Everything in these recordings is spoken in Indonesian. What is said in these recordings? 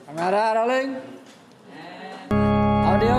Kamera rolling. Audio.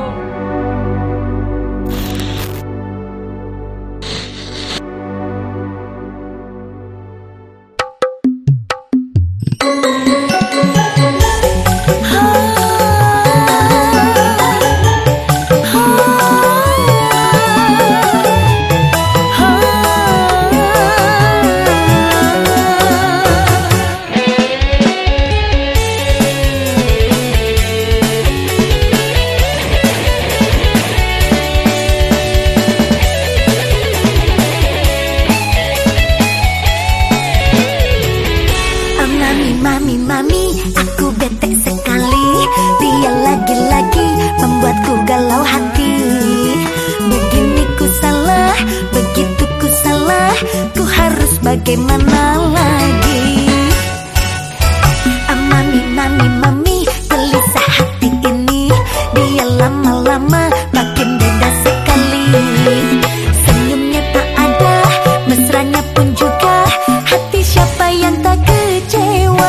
Mami, aku bete sekali. Dia lagi-lagi membuatku galau hati. Begini ku salah, begitu ku salah. Ku harus bagaimana lagi? Mami, gelisah hati ini. Dia lama-lama makin beda sekali. Senyumnya tak ada, mesranya pun juga. Hati siapa yang tak kecewa?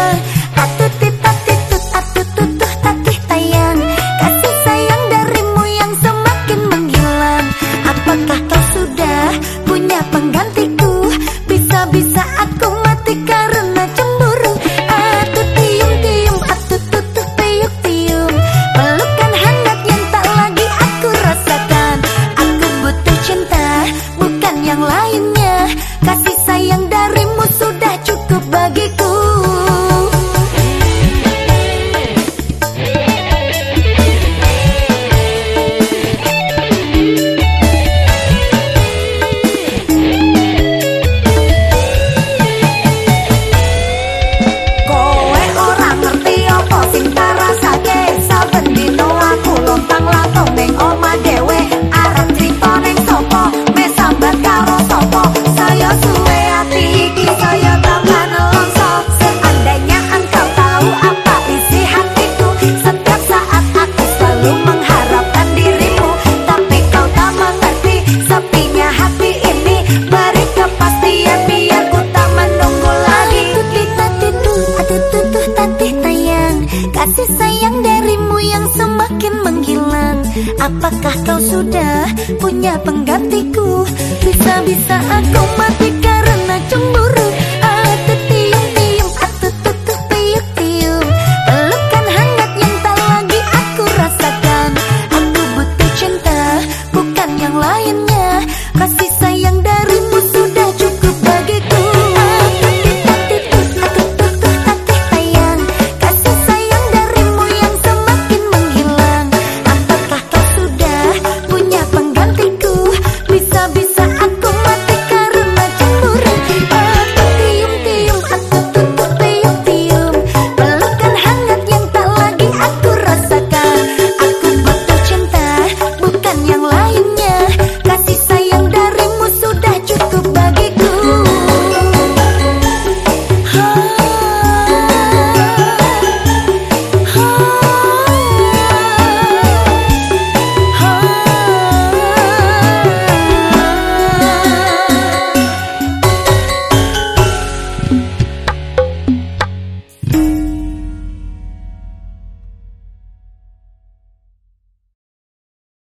Tatih tayang, kasih sayang darimu yang semakin menghilang. Apakah kau sudah punya penggantiku? Bisa-bisa aku mati karena cemburu. Atuh tium-tium, atuh tutuh tiup-tiup. Pelukan hangat yang tak lagi aku rasakan. Aku butuh cinta, bukan yang lainnya. Kasih sayang darimu sudah cukup bagiku. Kasih sayang darimu yang semakin menghilang. Apakah kau sudah punya penggantiku? Bisa-bisa aku mati karena cemburu.